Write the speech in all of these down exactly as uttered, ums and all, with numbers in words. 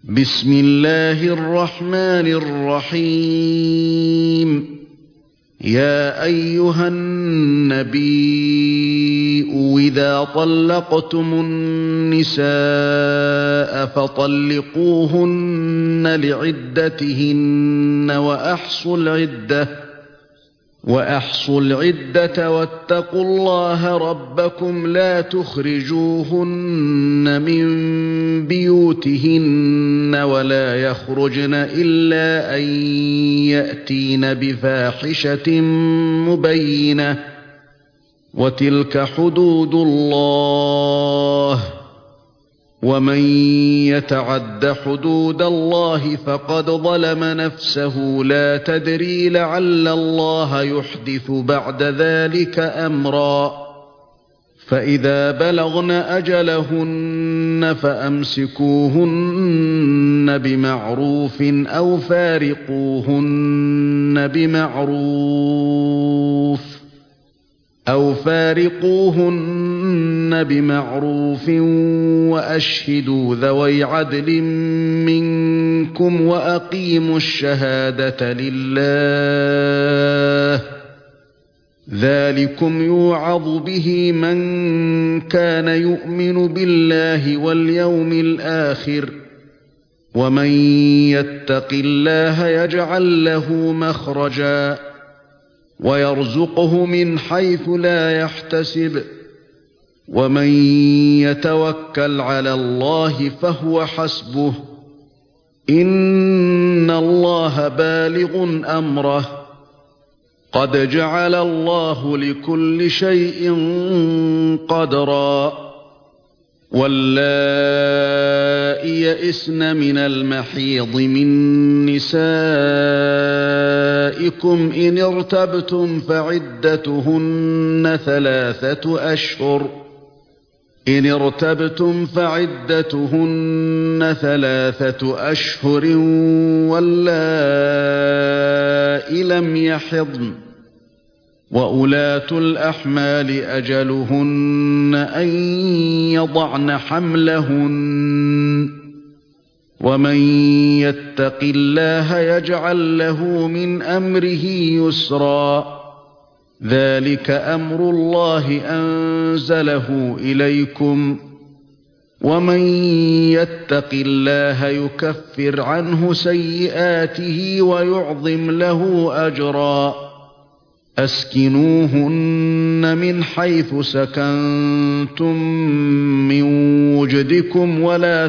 بسم الله الرحمن الرحيم. يا أيها النبي إذا طلقتم النساء فطلقوهن لعدتهن وأحصوا العدة وأحصوا العدة واتقوا الله ربكم لا تخرجوهن من بيوتهن ولا يخرجن إلا أن يأتين بفاحشة مبينة وتلك حدود الله ومن يتعد حدود الله فقد ظلم نفسه لا تدري لعل الله يحدث بعد ذلك أمرا. فإذا بلغن أجلهن فأمسكوهن بمعروف أو فارقوهن بمعروف أو فارقوهن بمعروف وأشهدوا ذوي عدل منكم وأقيموا الشهادة لله ذلكم يوعظ به من كان يؤمن بالله واليوم الآخر ومن يتق الله يجعل له مخرجا ويرزقه من حيث لا يحتسب ومن يتوكل على الله فهو حسبه إن الله بالغ أمره قد جعل الله لكل شيء قدرا. واللائي يئسن من المحيض من نسائكم إن ارتبتم فعدتهن ثلاثة أشهر إن ارتبتم فعدتهن ثلاثة أشهر واللائي لم يحضن وأولاة الأحمال أجلهن أن يضعن حملهن ومن يتق الله يجعل له من أمره يسرا ذلك أمر الله أنزله إليكم ومن يتق الله يكفر عنه سيئاته ويعظم له أجرا. أسكنوهن من حيث سكنتم من وجدكم ولا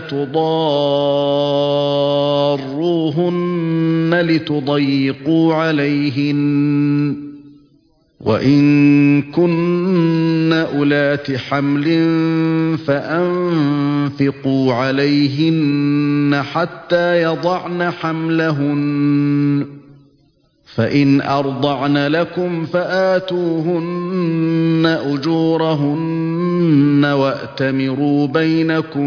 تضاروهن لتضيقوا عليهن وإن كن أولات حمل فأنفقوا عليهن حتى يضعن حملهن فإن أرضعن لكم فآتوهن أجورهن وأتمروا بينكم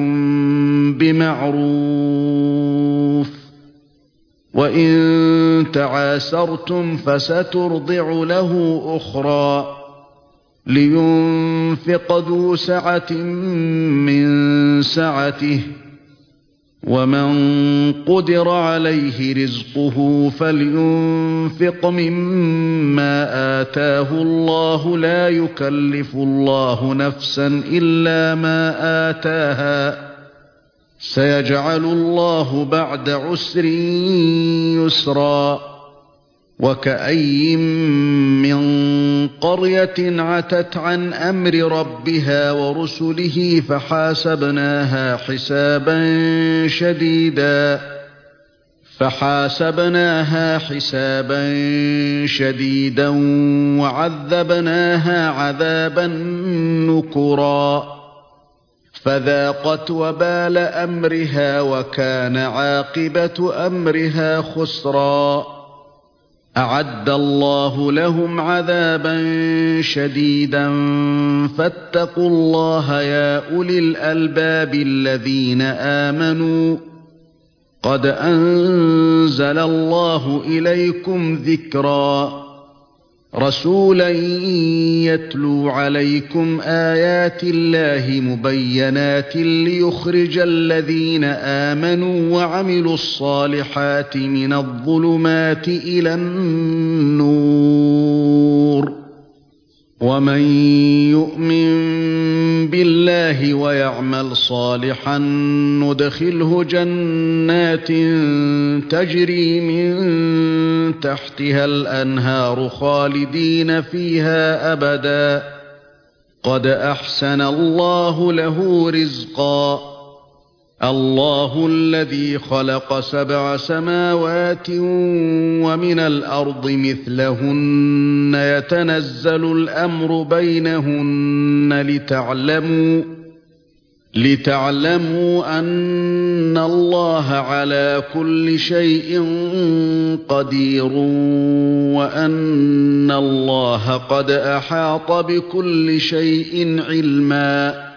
بمعروف وإن تعاسرتم فسترضع له أخرى لينفق ذو سعة من سعته ومن قدر عليه رزقه فلينفق مما آتاه الله لا يكلف الله نفسا إلا ما آتاها سيجعل الله بعد عسر يسرا. وكأي من قرية عتت عن أمر ربها ورسله فحاسبناها حسابا شديدا فحاسبناها حسابا شديدا وعذبناها عذابا نكرا فذاقت وبال أمرها وكان عاقبة أمرها خسرا. أعد الله لهم عذابا شديدا فاتقوا الله يا أولي الألباب الذين آمنوا قد أنزل الله إليكم ذكرا. رسولا يتلو عليكم آيات الله مبينات ليخرج الذين آمنوا وعملوا الصالحات من الظلمات إلى النور ومن يؤمن بالله ويعمل صالحا ندخله جنات تجري من تحتها الأنهار خالدين فيها أبدا قد أحسن الله له رزقا الله الذي خلق سبع سماوات ومن الأرض مثلهن يتنزل الأمر بينهن لتعلموا لتعلموا أن الله على كل شيء قدير وأن الله قد أحاط بكل شيء علما